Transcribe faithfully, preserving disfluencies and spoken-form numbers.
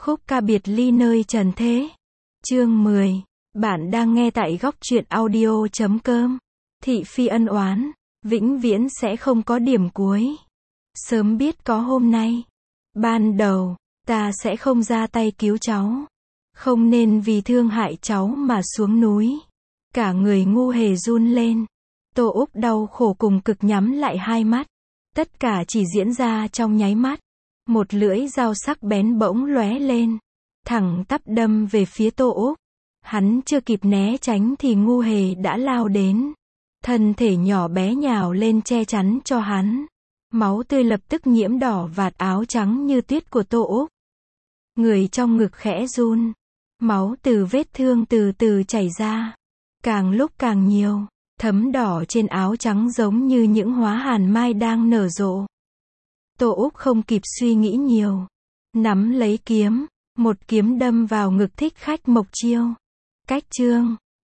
Khúc ca biệt ly nơi trần thế. Chương mười. Bạn đang nghe tại góc truyện audio chấm com. Thị phi ân oán, vĩnh viễn sẽ không có điểm cuối. Sớm biết có hôm nay, ban đầu, ta sẽ không ra tay cứu cháu. Không nên vì thương hại cháu mà xuống núi. Cả người ngu hề run lên. Tô Úc đau khổ cùng cực nhắm lại hai mắt. Tất cả chỉ diễn ra trong nháy mắt. Một lưỡi dao sắc bén bỗng lóe lên, thẳng tắp đâm về phía Tô Úc. Hắn chưa kịp né tránh thì ngu hề đã lao đến. Thân thể nhỏ bé nhào lên che chắn cho hắn. Máu tươi lập tức nhiễm đỏ vạt áo trắng như tuyết của Tô Úc. Người trong ngực khẽ run. Máu từ vết thương từ từ chảy ra. Càng lúc càng nhiều, thấm đỏ trên áo trắng giống như những hóa hàn mai đang nở rộ. Tô Úc không kịp suy nghĩ nhiều. Nắm lấy kiếm, một kiếm đâm vào ngực Thích Khách Mộc Chiêu. Cách chương